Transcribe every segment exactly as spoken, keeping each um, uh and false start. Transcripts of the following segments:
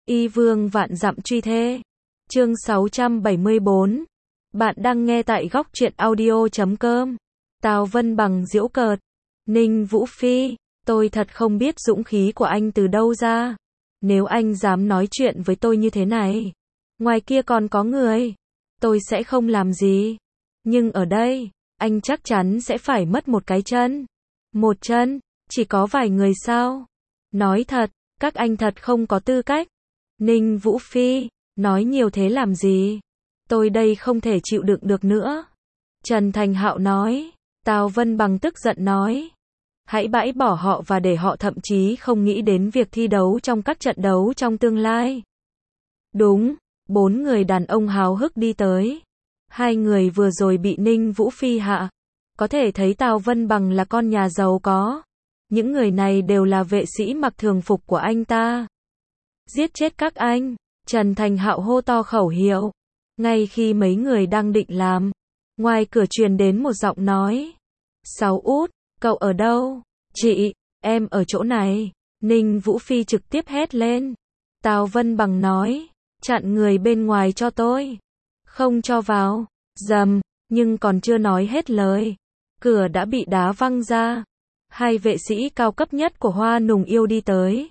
Y vương vạn dặm truy thê. Chương sáu trăm bảy mươi bốn. Bạn đang nghe tại góc truyện audio chấm com. Tào Vân Bằng giễu cợt. Ninh Vũ Phi, tôi thật không biết dũng khí của anh từ đâu ra. Nếu anh dám nói chuyện với tôi như thế này, ngoài kia còn có người, tôi sẽ không làm gì. Nhưng ở đây, anh chắc chắn sẽ phải mất một cái chân. Một chân, chỉ có vài người sao? Nói thật, các anh thật không có tư cách. Ninh Vũ Phi, nói nhiều thế làm gì? Tôi đây không thể chịu đựng được nữa. Trần Thành Hạo nói. Tào Vân Bằng tức giận nói. Hãy bãi bỏ họ và để họ thậm chí không nghĩ đến việc thi đấu trong các trận đấu trong tương lai. Đúng, bốn người đàn ông háo hức đi tới. Hai người vừa rồi bị Ninh Vũ Phi hạ. Có thể thấy Tào Vân Bằng là con nhà giàu có. Những người này đều là vệ sĩ mặc thường phục của anh ta. Giết chết các anh, Trần Thành Hạo hô to khẩu hiệu. Ngay khi mấy người đang định làm, ngoài cửa truyền đến một giọng nói. Sáu út, cậu ở đâu? Chị, em ở chỗ này. Ninh Vũ Phi trực tiếp hét lên. Tào Vân Bằng nói, chặn người bên ngoài cho tôi. Không cho vào. Dầm, nhưng còn chưa nói hết lời. Cửa đã bị đá văng ra. Hai vệ sĩ cao cấp nhất của Hoa Nùng Yêu đi tới.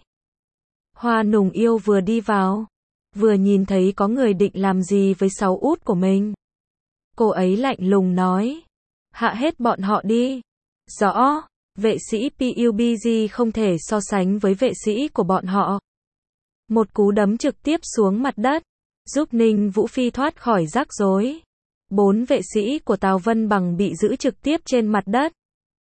Hoa Nùng Yêu vừa đi vào, vừa nhìn thấy có người định làm gì với sáu út của mình. Cô ấy lạnh lùng nói, hạ hết bọn họ đi. Rõ, vệ sĩ pê u bê giê không thể so sánh với vệ sĩ của bọn họ. Một cú đấm trực tiếp xuống mặt đất, giúp Ninh Vũ Phi thoát khỏi rắc rối. Bốn vệ sĩ của Tào Vân Bằng bị giữ trực tiếp trên mặt đất.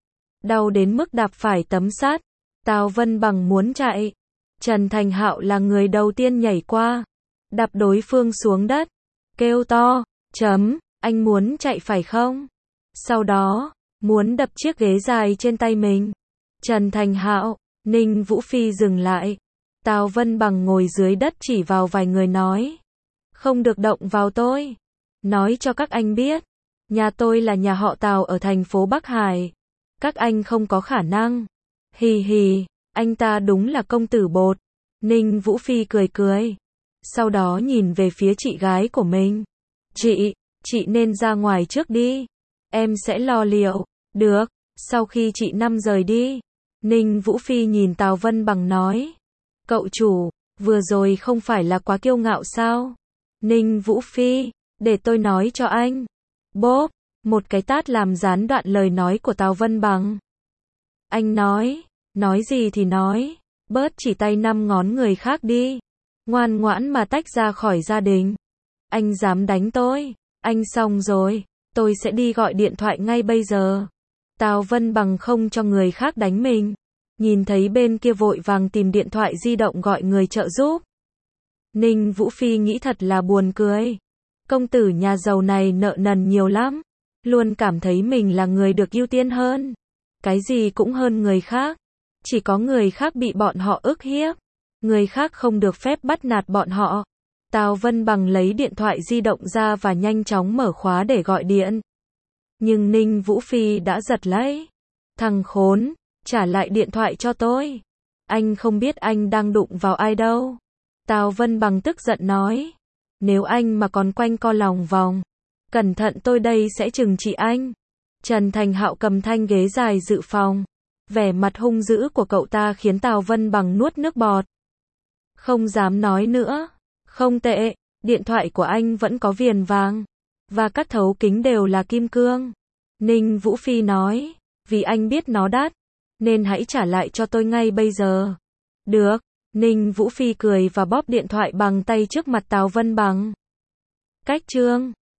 Đau đến mức đạp phải tấm sắt. Tào Vân Bằng muốn chạy. Trần Thành Hạo là người đầu tiên nhảy qua, đạp đối phương xuống đất, kêu to, chấm, anh muốn chạy phải không? Sau đó, muốn đập chiếc ghế dài trên tay mình. Trần Thành Hạo, Ninh Vũ Phi dừng lại. Tào Vân Bằng ngồi dưới đất chỉ vào vài người nói, không được động vào tôi. Nói cho các anh biết, nhà tôi là nhà họ Tào ở thành phố Bắc Hải. Các anh không có khả năng. Hì hì. Anh ta đúng là công tử bột. Ninh Vũ Phi cười cười. Sau đó nhìn về phía chị gái của mình. Chị, chị nên ra ngoài trước đi. Em sẽ lo liệu. Được, sau khi chị Năm rời đi. Ninh Vũ Phi nhìn Tào Vân Bằng nói. Cậu chủ, vừa rồi không phải là quá kiêu ngạo sao? Ninh Vũ Phi, để tôi nói cho anh. Bốp, một cái tát làm gián đoạn lời nói của Tào Vân Bằng. Anh nói. Nói gì thì nói, bớt chỉ tay năm ngón người khác đi. Ngoan ngoãn mà tách ra khỏi gia đình. Anh dám đánh tôi, anh xong rồi, tôi sẽ đi gọi điện thoại ngay bây giờ. Tào Vân Bằng không cho người khác đánh mình. Nhìn thấy bên kia vội vàng tìm điện thoại di động gọi người trợ giúp. Ninh Vũ Phi nghĩ thật là buồn cười. Công tử nhà giàu này nợ nần nhiều lắm. Luôn cảm thấy mình là người được ưu tiên hơn. Cái gì cũng hơn người khác. Chỉ có người khác bị bọn họ ức hiếp. Người khác không được phép bắt nạt bọn họ. Tào Vân Bằng lấy điện thoại di động ra và nhanh chóng mở khóa để gọi điện. Nhưng Ninh Vũ Phi đã giật lấy. Thằng khốn, trả lại điện thoại cho tôi. Anh không biết anh đang đụng vào ai đâu. Tào Vân Bằng tức giận nói. Nếu anh mà còn quanh co lòng vòng, cẩn thận tôi đây sẽ trừng trị anh. Trần Thành Hạo cầm thanh ghế dài dự phòng. Vẻ mặt hung dữ của cậu ta khiến Tào Vân Bằng nuốt nước bọt. Không dám nói nữa. Không tệ, điện thoại của anh vẫn có viền vàng. Và các thấu kính đều là kim cương. Ninh Vũ Phi nói, vì anh biết nó đắt, nên hãy trả lại cho tôi ngay bây giờ. Được, Ninh Vũ Phi cười và bóp điện thoại bằng tay trước mặt Tào Vân Bằng. Cách chương